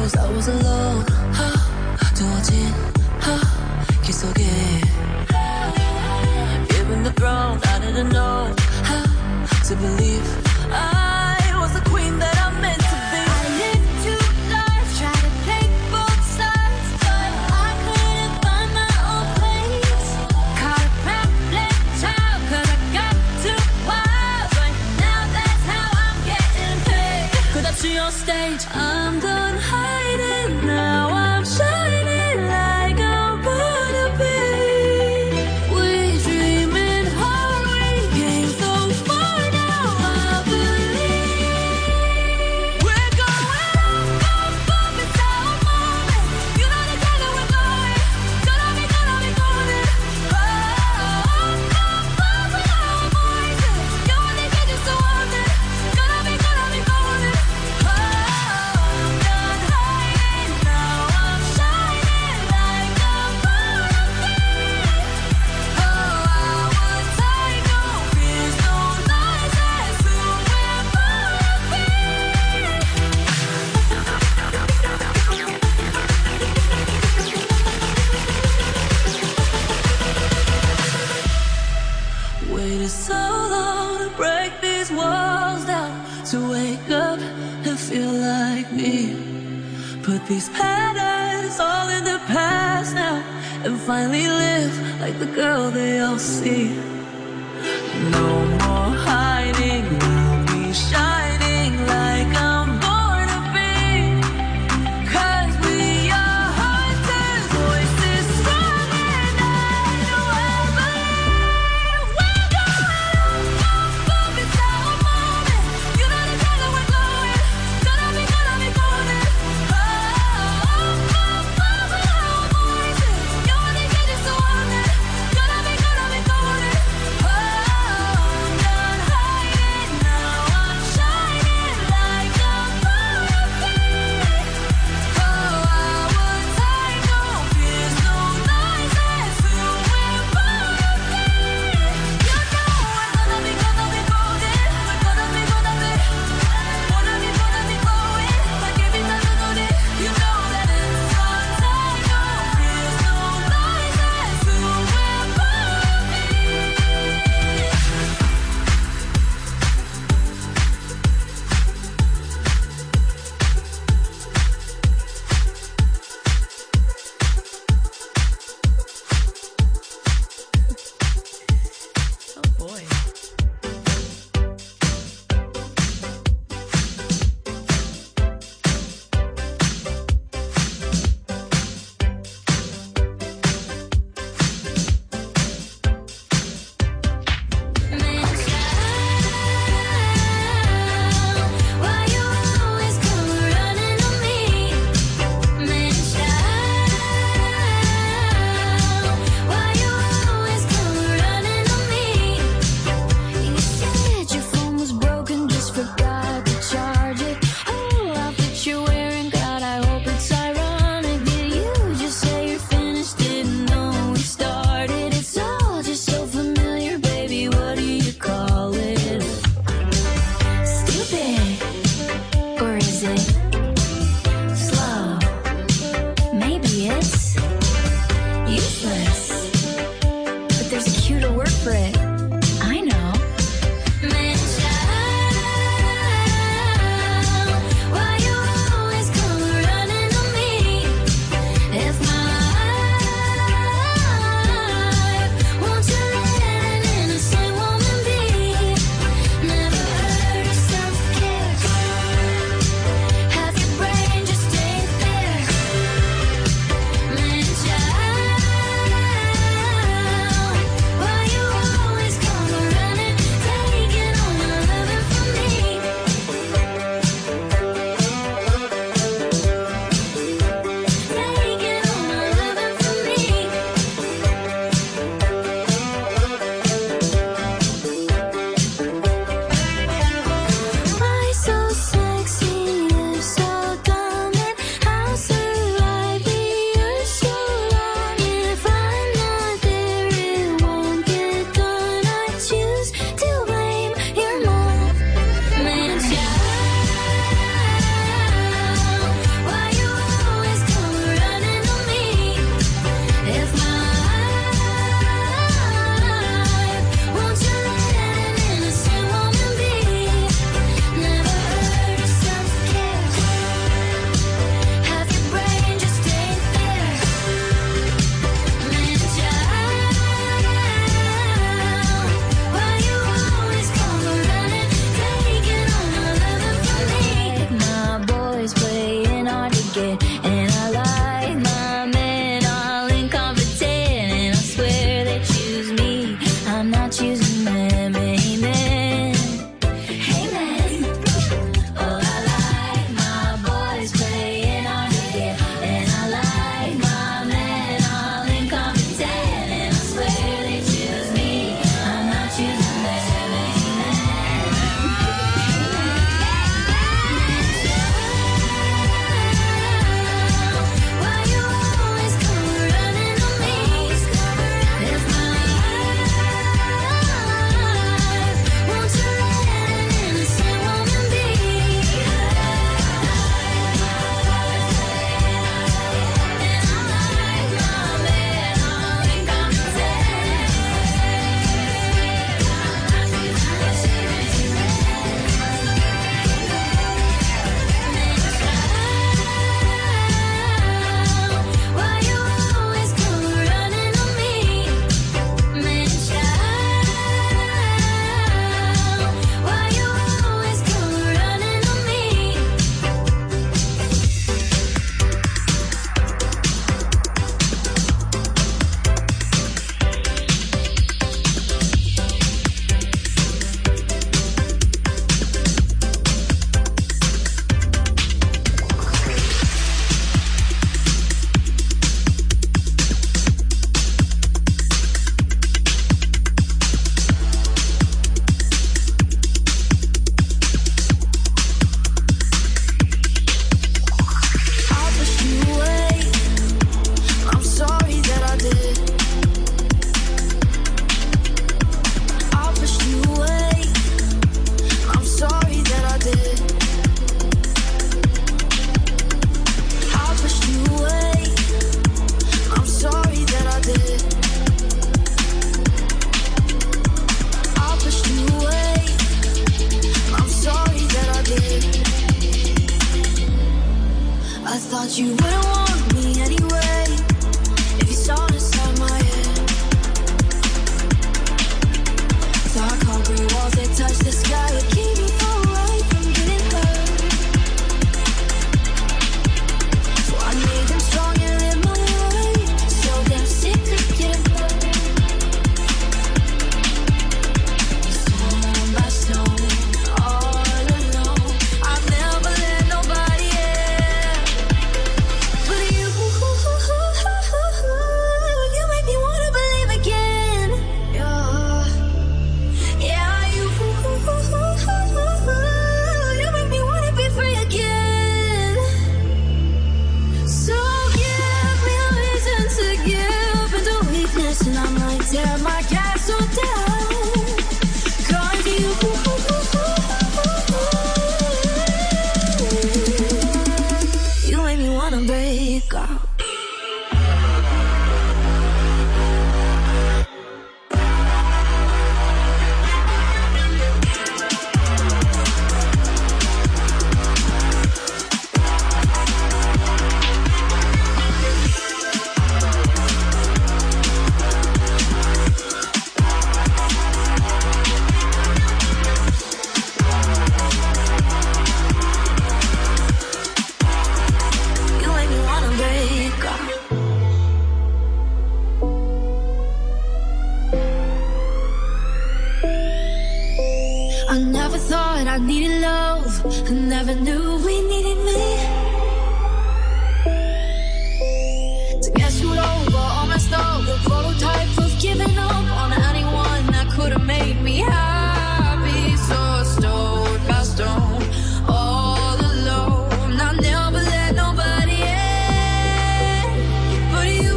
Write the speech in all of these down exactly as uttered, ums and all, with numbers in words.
Cause I was alone. 두어진 길 속에 Given the throne, I didn't know how to believe I was the queen that I'm meant to be. I lived two lives, tried to take both sides, but I couldn't find my own place. Caught a problem child, cause I got too wild, but now that's how I'm getting paid. 끝없이 on stage, I'm done hiding, now I'm shining like I'm born to be. We dreaming hard, we came so far, now I believe. We're going up, up, up, it's our moment. You know the time that we're going. Gonna be, gonna be golden. Oh, up, up, up, with our voices. You only get just to want it. Gonna be, gonna be golden. Oh, I'm done hiding, now I'm shining like I'm born to be. Oh, I would take no fears, no lies, that's who we're born to be. Waited so long to break these walls down, to wake up and feel like me. Put these patterns all in the past now, and finally live like the girl they all see. No more hiding, I'll be shining like I'm born to be. Cause we are hunters, voices strong, and I know I believe. We're going up, up, up, it's our moment. You know the time that we're going. Gonna be, gonna be golden. Oh, up, up, up, with our voices. You only get just to want it. Gonna be, gonna be golden. Oh, I'm done hiding, now I'm shining like I'm born to be. Oh, I would take no fears, no lies, that's who we're born to be. You know we're gonna be, gonna be golden. We're gonna be, gonna be, wanna be, wanna be going. Like every time you do it, you know that it's our time. No fears, no lies, that's who we're born to be. Oh boy. Why you always come running to me? Man, why you always come running to me? You said your phone was broken, just forgot to charge it. Oh, outfit you're wearing, God, I hope it's ironic. Did you just say you're finished? Didn't know we started. It's all just so familiar, baby. What do you call it? Stupid, or is it slow? Maybe it's useless, but there's a cuter word for it. I know. Man, child, why you always come running to me? If my life, won't you let an innocent woman be? Never heard of self-care. Half your brain just ain't there. Man, child, why you I never thought I needed love. I never knew we needed me. To get screwed over, all messed up, the prototype of giving up on anyone that could have made me happy. So stone by stone, all alone. I never let nobody in, but you,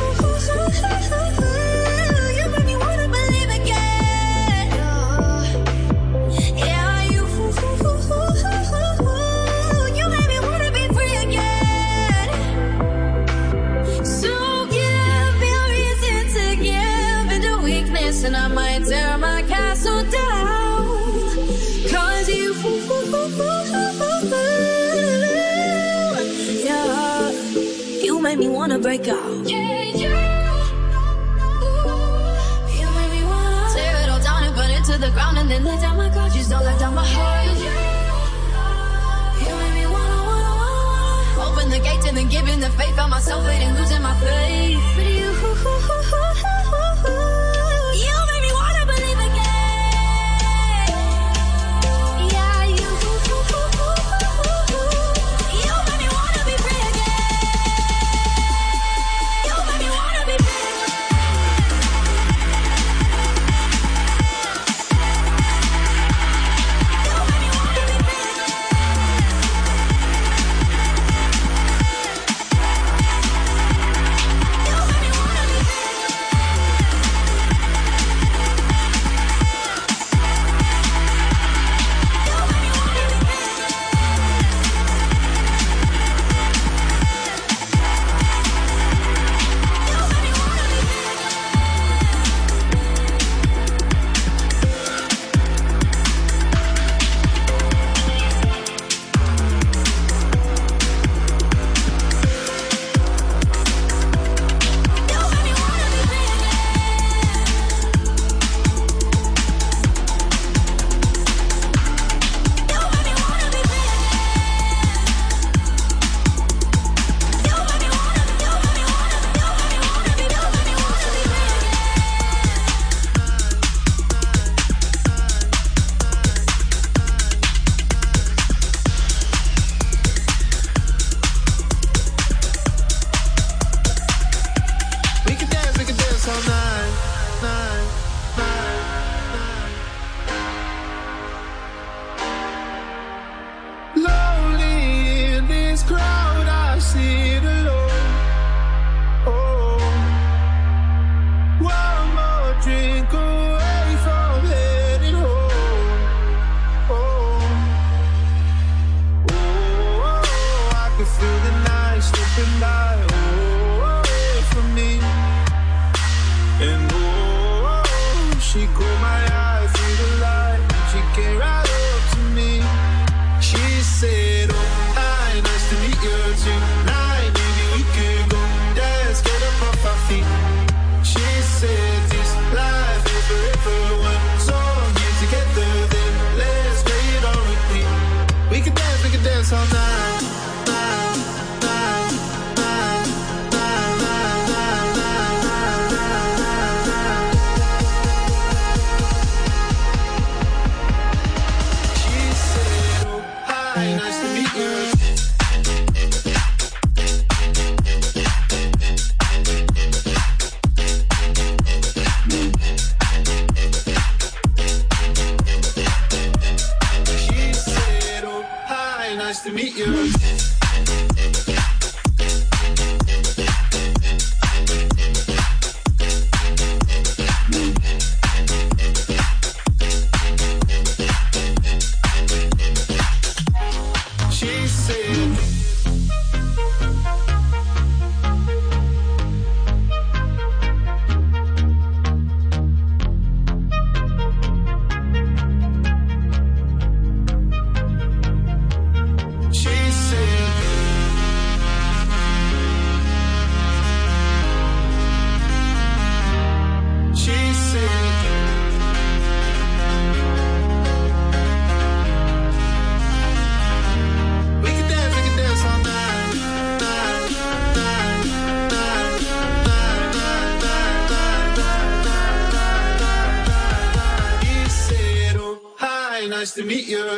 you made me wanna believe again. Yeah, you, you made me wanna be free again. So give me a reason to give into weakness, and I might tear my castle down. Cause you, yeah, you made me wanna break out. Yeah, yeah. You made me wanna tear it all down and burn it to the ground, and then let down my guard. Just don't let down my heart. You made me wanna, wanna, wanna open the gates and then giving the faith on myself and losing my faith. But you, you made me wanna believe again. Yeah, you, you made me wanna be free again. You made me wanna be free. You made me wanna be free. You made me wanna be free. She nice to meet you.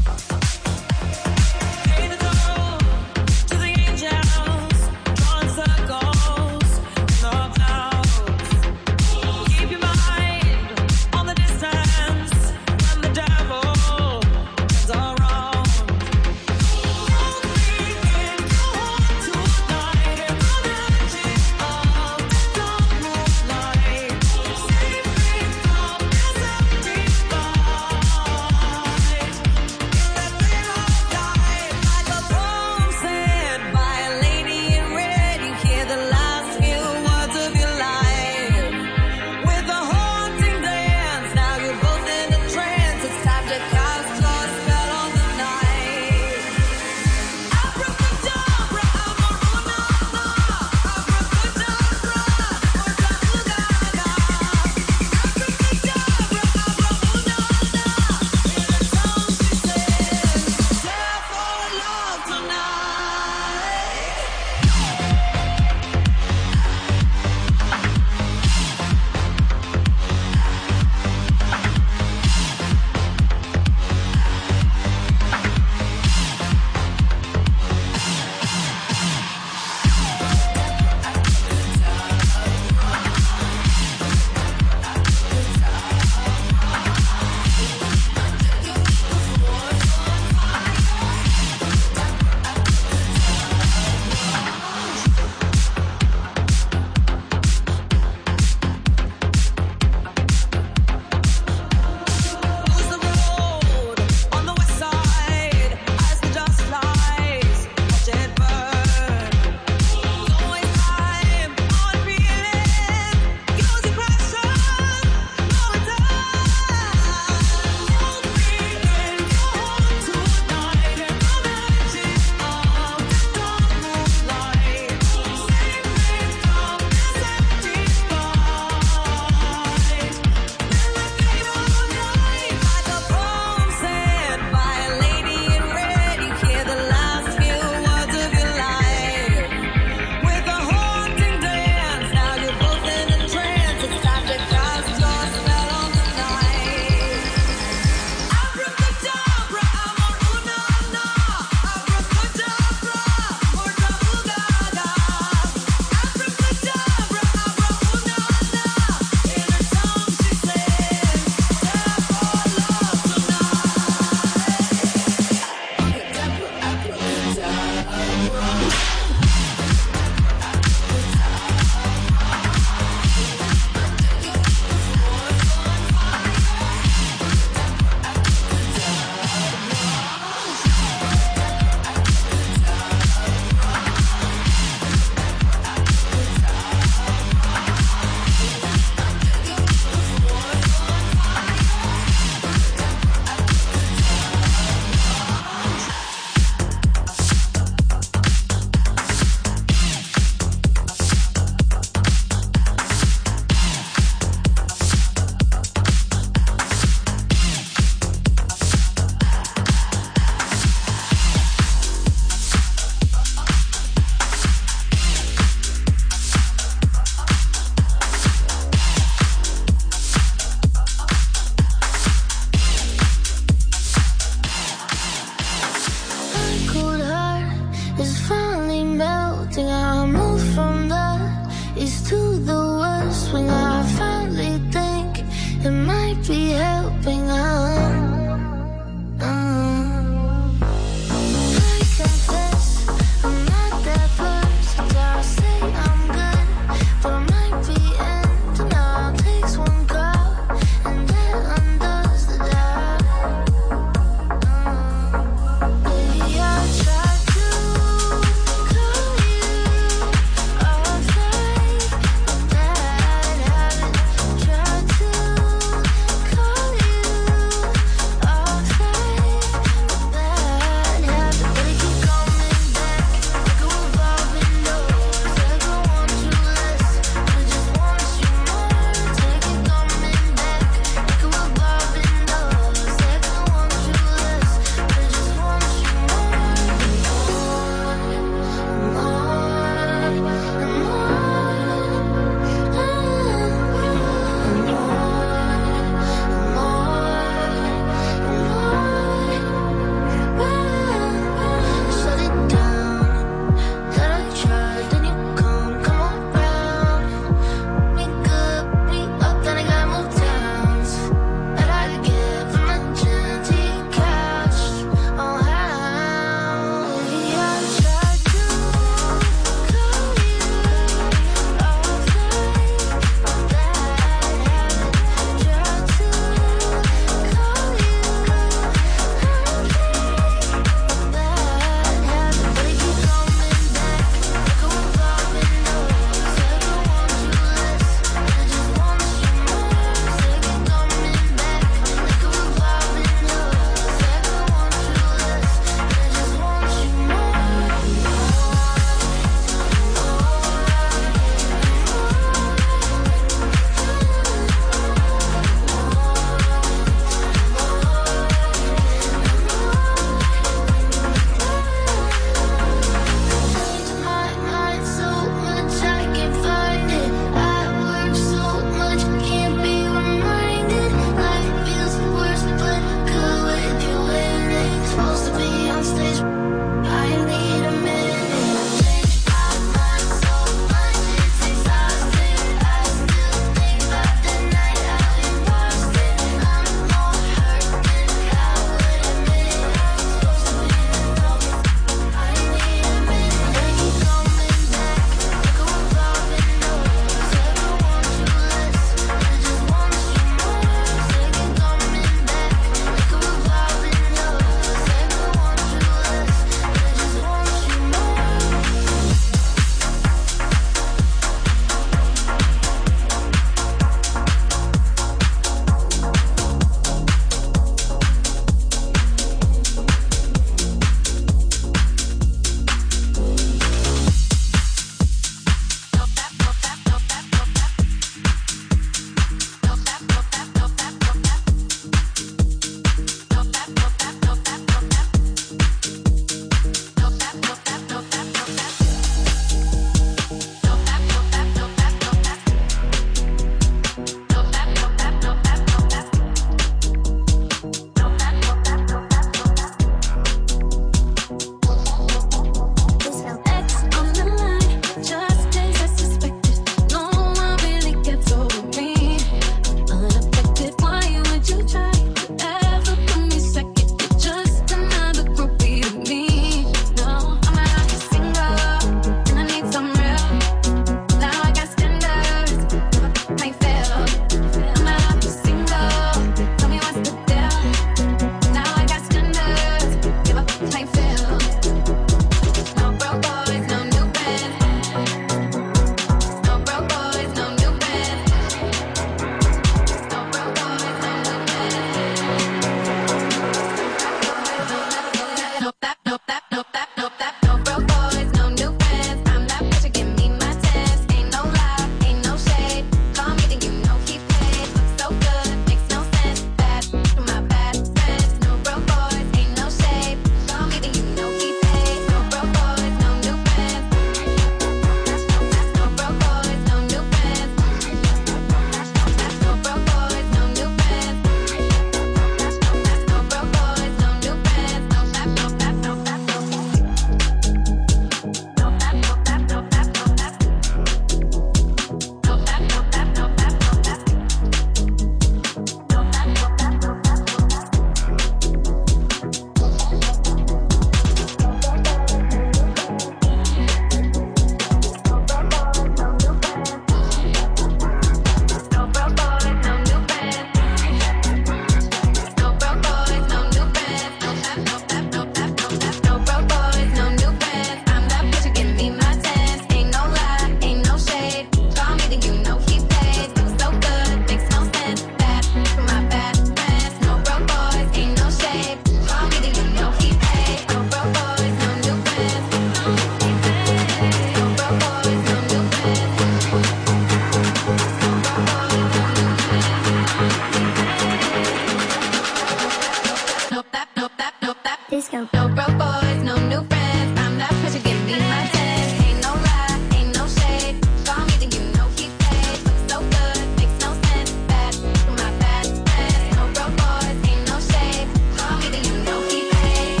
No, no broke boys, no new friends. I'm that person, give me my ten. Ain't no lie, ain't no shade. Call me, then you know he paid. Looks so good, makes no sense. Bad, my bad friends. No broke boys, ain't no shade. Call me, then you know he paid.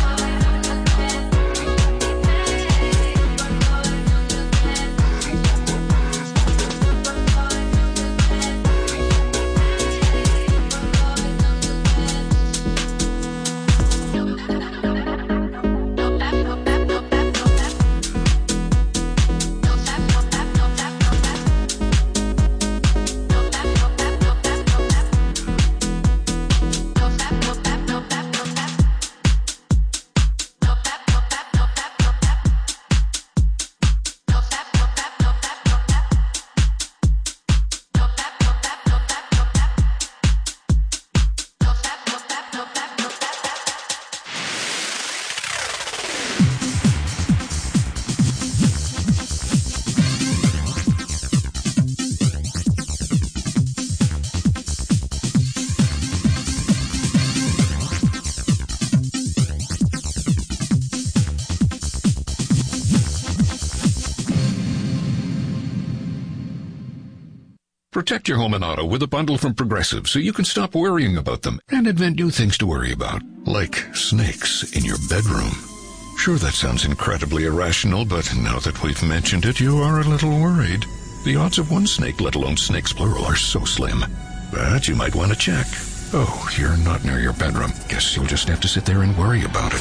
Protect your home and auto with a bundle from Progressive so you can stop worrying about them and invent new things to worry about, like snakes in your bedroom. Sure, that sounds incredibly irrational, but now that we've mentioned it, you are a little worried. The odds of one snake, let alone snakes plural, are so slim. But you might want to check. Oh, you're not near your bedroom. Guess you'll just have to sit there and worry about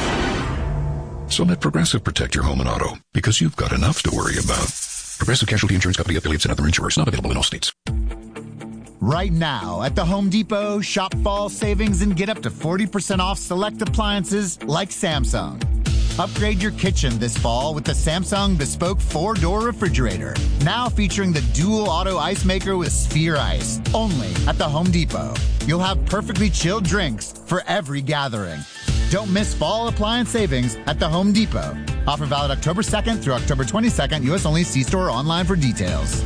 it. So let Progressive protect your home and auto, because you've got enough to worry about. Progressive Casualty Insurance Company, affiliates, and other insurers. Not available in all states. Right now at the Home Depot, shop fall savings and get up to forty percent off select appliances like Samsung. Upgrade your kitchen this fall with the Samsung Bespoke four-door refrigerator. Now featuring the dual auto ice maker with Sphere Ice. Only at the Home Depot. You'll have perfectly chilled drinks for every gathering. Don't miss fall appliance savings at the Home Depot. Offer valid October second through October twenty-second. U S only. See store or online for details.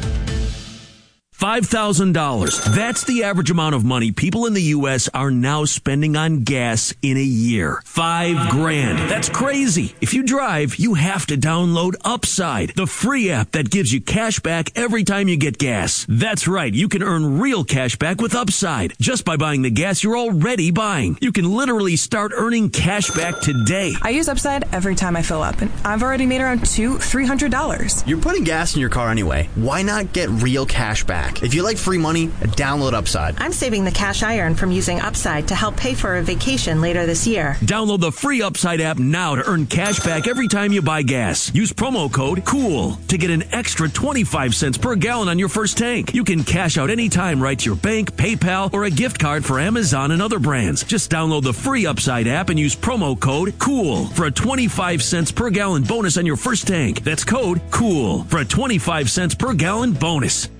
five thousand dollars. That's the average amount of money people in the U S are now spending on gas in a year. Five grand. That's crazy. If you drive, you have to download Upside, the free app that gives you cash back every time you get gas. That's right. You can earn real cash back with Upside just by buying the gas you're already buying. You can literally start earning cash back today. I use Upside every time I fill up, and I've already made around two, three hundred dollars. You're putting gas in your car anyway. Why not get real cash back? If you like free money, download Upside. I'm saving the cash I earn from using Upside to help pay for a vacation later this year. Download the free Upside app now to earn cash back every time you buy gas. Use promo code COOL to get an extra twenty-five cents per gallon on your first tank. You can cash out anytime right to your bank, PayPal, or a gift card for Amazon and other brands. Just download the free Upside app and use promo code COOL for a twenty-five cents per gallon bonus on your first tank. That's code COOL for a twenty-five cents per gallon bonus.